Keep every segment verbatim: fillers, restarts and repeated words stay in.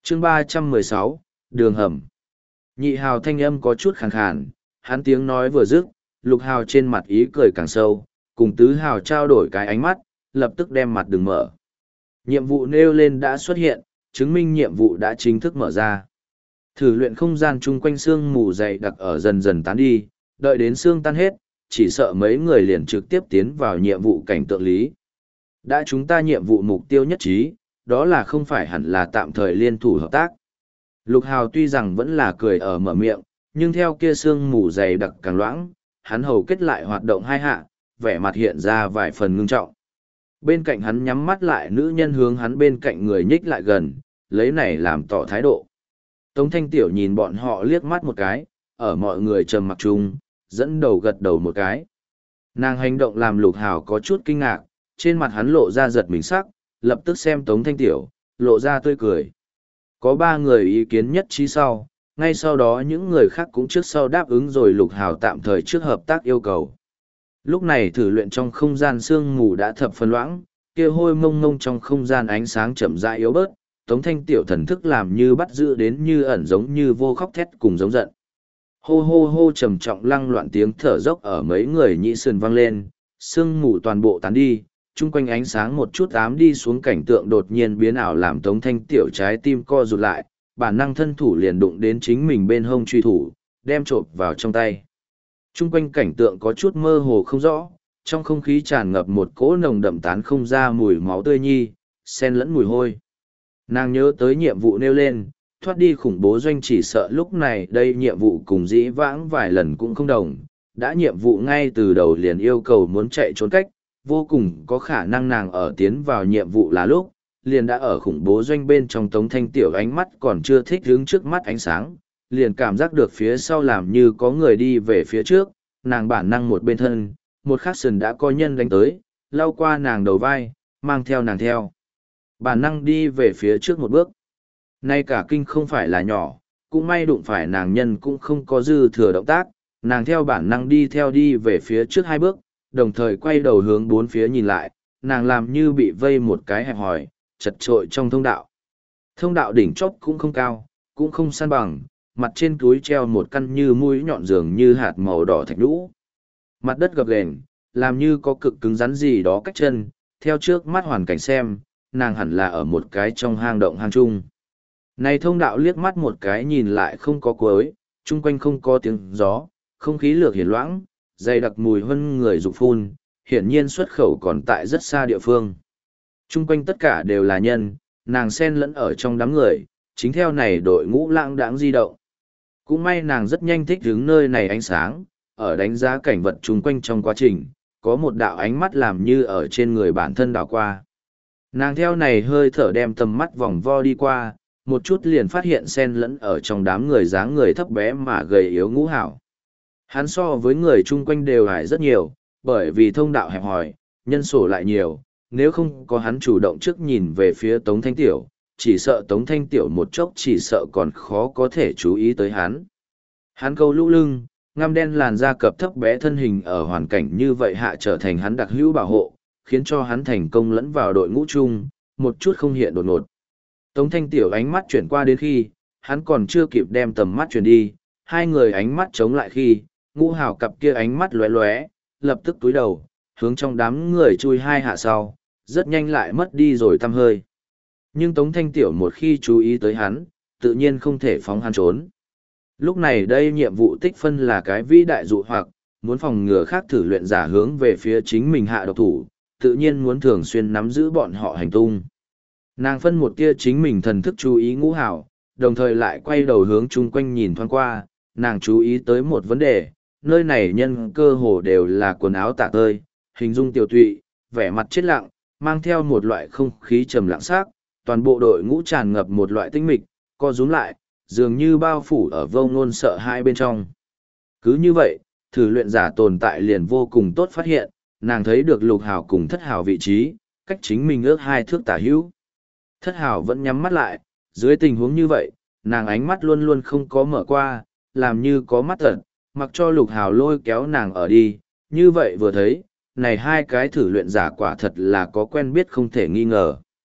chương ba trăm mười sáu, đường hầm. Nhị hào thanh âm có chút khàn khàn, hắn tiếng nói vừa dứt, lục hào trên mặt ý cười càng sâu, cùng tứ hào trao đổi cái ánh mắt, lập tức đem mặt đường mở. Nhiệm vụ nêu lên đã xuất hiện, chứng minh nhiệm vụ đã chính thức mở ra. Thử luyện không gian chung quanh xương mù dày đặc ở dần dần tán đi, đợi đến xương tan hết, chỉ sợ mấy người liền trực tiếp tiến vào nhiệm vụ cảnh tượng lý. Đã chúng ta nhiệm vụ mục tiêu nhất trí, đó là không phải hẳn là tạm thời liên thủ hợp tác. Lục Hào tuy rằng vẫn là cười ở mở miệng, nhưng theo kia xương mù dày đặc càng loãng, hắn hầu kết lại hoạt động hai hạ, vẻ mặt hiện ra vài phần ngưng trọng. Bên cạnh hắn nhắm mắt lại, nữ nhân hướng hắn bên cạnh người nhích lại gần, lấy này làm tỏ thái độ. Tống Thanh Tiểu nhìn bọn họ liếc mắt một cái, ở mọi người trầm mặc chung, dẫn đầu gật đầu một cái. Nàng hành động làm Lục Hào có chút kinh ngạc, trên mặt hắn lộ ra giật mình sắc, lập tức xem Tống Thanh Tiểu, lộ ra tươi cười. Có ba người ý kiến nhất trí sau, ngay sau đó những người khác cũng trước sau đáp ứng rồi Lục Hào tạm thời trước hợp tác yêu cầu. Lúc này thử luyện trong không gian sương mù đã thập phân loãng, kia hôi mông mông trong không gian ánh sáng chậm rãi yếu bớt, Tống Thanh Tiểu thần thức làm như bắt giữ đến như ẩn giống như vô khóc thét cùng giống giận. Hô hô hô trầm trọng lăng loạn tiếng thở dốc ở mấy người nhĩ sườn vang lên, sương mù toàn bộ tán đi, chung quanh ánh sáng một chút ám đi xuống, cảnh tượng đột nhiên biến ảo làm Tống Thanh Tiểu trái tim co rụt lại, bản năng thân thủ liền đụng đến chính mình bên hông truy thủ, đem trộm vào trong tay. Chung quanh cảnh tượng có chút mơ hồ không rõ, trong không khí tràn ngập một cỗ nồng đậm tán không ra mùi máu tươi nhi, xen lẫn mùi hôi. Nàng nhớ tới nhiệm vụ nêu lên, thoát đi khủng bố doanh, chỉ sợ lúc này đây nhiệm vụ cùng dĩ vãng vài lần cũng không đồng, đã nhiệm vụ ngay từ đầu liền yêu cầu muốn chạy trốn cách, vô cùng có khả năng nàng ở tiến vào nhiệm vụ là lúc, liền đã ở khủng bố doanh bên trong. Tống Thanh Tiểu ánh mắt còn chưa thích hướng trước mắt ánh sáng, liền cảm giác được phía sau làm như có người đi về phía trước, nàng bản năng một bên thân, một khắc sườn đã có nhân đánh tới, lao qua nàng đầu vai, mang theo nàng theo. Bản năng đi về phía trước một bước. Nay cả kinh không phải là nhỏ, cũng may đụng phải nàng nhân cũng không có dư thừa động tác, nàng theo bản năng đi theo đi về phía trước hai bước, đồng thời quay đầu hướng bốn phía nhìn lại, nàng làm như bị vây một cái hẹp hòi, chật trội trong thông đạo. Thông đạo đỉnh chóp cũng không cao, cũng không san bằng, mặt trên túi treo một căn như mũi nhọn dường như hạt màu đỏ thạch lũ. Mặt đất gập ghềnh, làm như có cực cứng rắn gì đó cách chân, theo trước mắt hoàn cảnh xem, nàng hẳn là ở một cái trong hang động hang chung. Này thông đạo liếc mắt một cái nhìn lại không có cuối, chung quanh không có tiếng gió, không khí lược hiển loãng, dày đặc mùi hân người dục phun, hiển nhiên xuất khẩu còn tại rất xa địa phương. Chung quanh tất cả đều là nhân, nàng xen lẫn ở trong đám người, chính theo này đội ngũ lãng đãng di động. Cũng may nàng rất nhanh thích hướng nơi này ánh sáng, ở đánh giá cảnh vật chung quanh trong quá trình, có một đạo ánh mắt làm như ở trên người bản thân đảo qua. Nàng theo này hơi thở đem tầm mắt vòng vo đi qua, một chút liền phát hiện xen lẫn ở trong đám người dáng người thấp bé mà gầy yếu Ngũ Hảo. Hắn so với người chung quanh đều hại rất nhiều, bởi vì thông đạo hẹp hòi, nhân số lại nhiều, nếu không có hắn chủ động trước nhìn về phía Tống Thanh Tiểu, chỉ sợ Tống Thanh Tiểu một chốc chỉ sợ còn khó có thể chú ý tới hắn. Hắn câu lũ lưng, ngăm đen làn da cập thấp bé thân hình ở hoàn cảnh như vậy hạ trở thành hắn đặc hữu bảo hộ, khiến cho hắn thành công lẫn vào đội ngũ chung, một chút không hiện đột ngột. Tống Thanh Tiểu ánh mắt chuyển qua đến khi, hắn còn chưa kịp đem tầm mắt chuyển đi, hai người ánh mắt chống lại khi, Ngũ Hảo cặp kia ánh mắt lóe lóe, lập tức túi đầu, hướng trong đám người chui hai hạ sau, rất nhanh lại mất đi rồi tăm hơi. Nhưng Tống Thanh Tiểu một khi chú ý tới hắn, tự nhiên không thể phóng hắn trốn. Lúc này đây nhiệm vụ tích phân là cái vĩ đại dụ hoặc, muốn phòng ngừa khác thử luyện giả hướng về phía chính mình hạ độc thủ, tự nhiên muốn thường xuyên nắm giữ bọn họ hành tung. Nàng phân một tia chính mình thần thức chú ý Ngũ Hảo, đồng thời lại quay đầu hướng chung quanh nhìn thoáng qua, nàng chú ý tới một vấn đề, nơi này nhân cơ hồ đều là quần áo tả tơi, hình dung tiểu tụy, vẻ mặt chết lặng, mang theo một loại không khí trầm lặng sắc, toàn bộ đội ngũ tràn ngập một loại tinh mịch, co rúm lại, dường như bao phủ ở vô ngôn sợ hai bên trong. Cứ như vậy, thử luyện giả tồn tại liền vô cùng tốt phát hiện, nàng thấy được Lục Hảo cùng Thất Hảo vị trí, cách chính mình ước hai thước tả hữu. Thất Hảo vẫn nhắm mắt lại, dưới tình huống như vậy, nàng ánh mắt luôn luôn không có mở qua, làm như có mắt tận, mặc cho Lục Hảo lôi kéo nàng ở đi, như vậy vừa thấy, này hai cái thử luyện giả quả thật là có quen biết không thể nghi ngờ.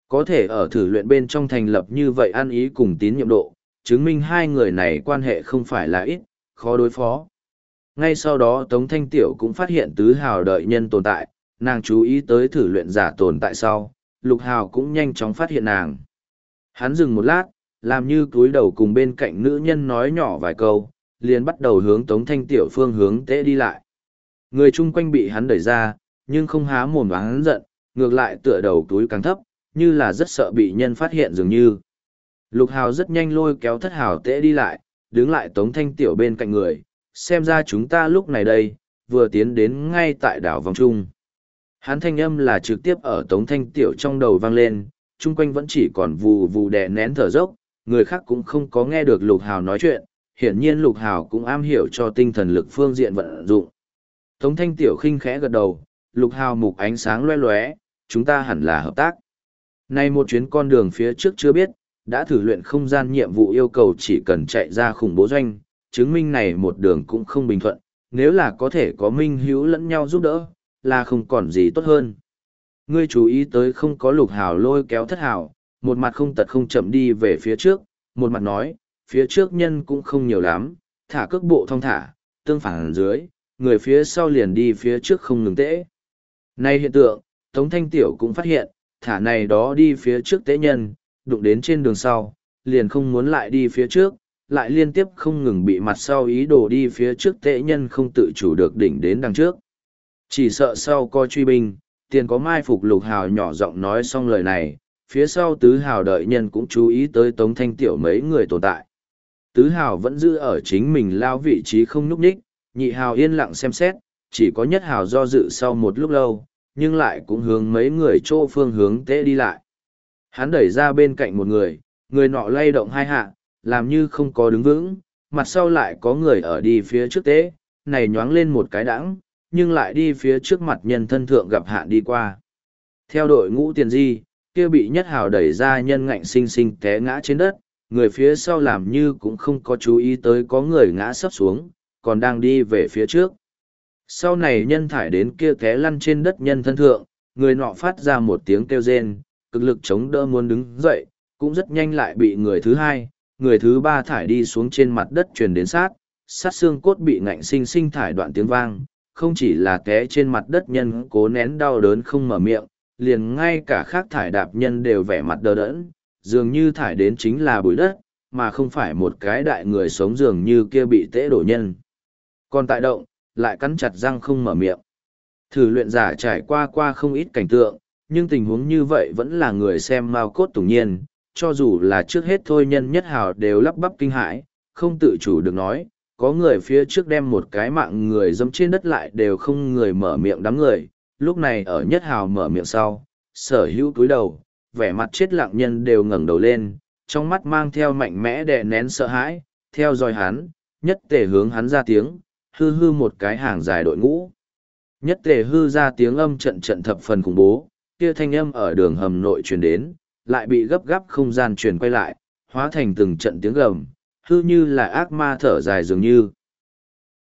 Có thể ở thử luyện bên trong thành lập như vậy ăn ý cùng tín nhiệm độ, chứng minh hai người này quan hệ không phải là ít, khó đối phó. Ngay sau đó Tống Thanh Tiểu cũng phát hiện tứ hào đợi nhân tồn tại, nàng chú ý tới thử luyện giả tồn tại sau, Lục Hào cũng nhanh chóng phát hiện nàng. Hắn dừng một lát, làm như cúi đầu cùng bên cạnh nữ nhân nói nhỏ vài câu, liền bắt đầu hướng Tống Thanh Tiểu phương hướng tễ đi lại. Người chung quanh bị hắn đẩy ra, nhưng không há mồm và hắn giận, ngược lại tựa đầu túi càng thấp, như là rất sợ bị nhân phát hiện dường như. Lục Hào rất nhanh lôi kéo Thất Hào tễ đi lại, đứng lại Tống Thanh Tiểu bên cạnh người, xem ra chúng ta lúc này đây, vừa tiến đến ngay tại đảo vòng trung. Hắn thanh âm là trực tiếp ở Tống Thanh Tiểu trong đầu vang lên, chung quanh vẫn chỉ còn vù vù đè nén thở dốc, người khác cũng không có nghe được Lục Hào nói chuyện, hiển nhiên Lục Hào cũng am hiểu cho tinh thần lực phương diện vận dụng. Tống Thanh Tiểu khinh khẽ gật đầu, Lục Hào mục ánh sáng loe loé, chúng ta hẳn là hợp tác. Nay một chuyến con đường phía trước chưa biết, đã thử luyện không gian nhiệm vụ yêu cầu chỉ cần chạy ra khủng bố doanh, chứng minh này một đường cũng không bình thuận, nếu là có thể có minh hữu lẫn nhau giúp đỡ, là không còn gì tốt hơn. Ngươi chú ý tới không có Lục Hào lôi kéo Thất Hào, một mặt không tật không chậm đi về phía trước, một mặt nói, phía trước nhân cũng không nhiều lắm, thả cước bộ thong thả, tương phản dưới, người phía sau liền đi phía trước không ngừng tễ. Nay hiện tượng, Tống Thanh Tiểu cũng phát hiện, thả này đó đi phía trước tễ nhân, đụng đến trên đường sau, liền không muốn lại đi phía trước, lại liên tiếp không ngừng bị mặt sau ý đồ đi phía trước tễ nhân không tự chủ được đỉnh đến đằng trước. Chỉ sợ sau coi truy binh, tiền có mai phục. Lục Hào nhỏ giọng nói xong lời này, phía sau tứ hào đợi nhân cũng chú ý tới Tống Thanh Tiểu mấy người tồn tại. Tứ hào vẫn giữ ở chính mình lao vị trí không nhúc nhích, nhị hào yên lặng xem xét, chỉ có nhất hào do dự sau một lúc lâu, nhưng lại cũng hướng mấy người chỗ phương hướng tễ đi lại. Hắn đẩy ra bên cạnh một người, người nọ lay động hai hạ, làm như không có đứng vững, mặt sau lại có người ở đi phía trước tễ, này nhoáng lên một cái đãng, nhưng lại đi phía trước mặt nhân thân thượng gặp hạn đi qua. Theo đội ngũ tiền di, kia bị nhất hào đẩy ra nhân ngạnh sinh sinh té ngã trên đất, người phía sau làm như cũng không có chú ý tới có người ngã sấp xuống, còn đang đi về phía trước. Sau này nhân thải đến kia té lăn trên đất nhân thân thượng, người nọ phát ra một tiếng kêu rên, cực lực chống đỡ muốn đứng dậy, cũng rất nhanh lại bị người thứ hai, người thứ ba thải đi xuống trên mặt đất truyền đến sát, sát xương cốt bị ngạnh sinh sinh thải đoạn tiếng vang, không chỉ là té trên mặt đất nhân cố nén đau đớn không mở miệng, liền ngay cả khác thải đạp nhân đều vẻ mặt đờ đẫn, dường như thải đến chính là bụi đất, mà không phải một cái đại người sống dường như kia bị tễ đổ nhân. Còn tại động, lại cắn chặt răng không mở miệng. Thử luyện giả trải qua qua không ít cảnh tượng, nhưng tình huống như vậy vẫn là người xem mau cốt tủng nhiên, cho dù là trước hết thôi nhân nhất hào đều lắp bắp kinh hãi, không tự chủ được nói, có người phía trước đem một cái mạng người dẫm trên đất lại đều không người mở miệng đám người, lúc này ở nhất hào mở miệng sau, sở hữu túi đầu, vẻ mặt chết lặng nhân đều ngẩng đầu lên, trong mắt mang theo mạnh mẽ đè nén sợ hãi, theo dõi hắn, nhất tề hướng hắn ra tiếng, hư hư một cái hàng dài đội ngũ. Nhất tề hư ra tiếng âm trận trận thập phần khủng bố, kia thanh âm ở đường hầm nội truyền đến, lại bị gấp gáp không gian truyền quay lại, hóa thành từng trận tiếng gầm, hư như là ác ma thở dài dường như.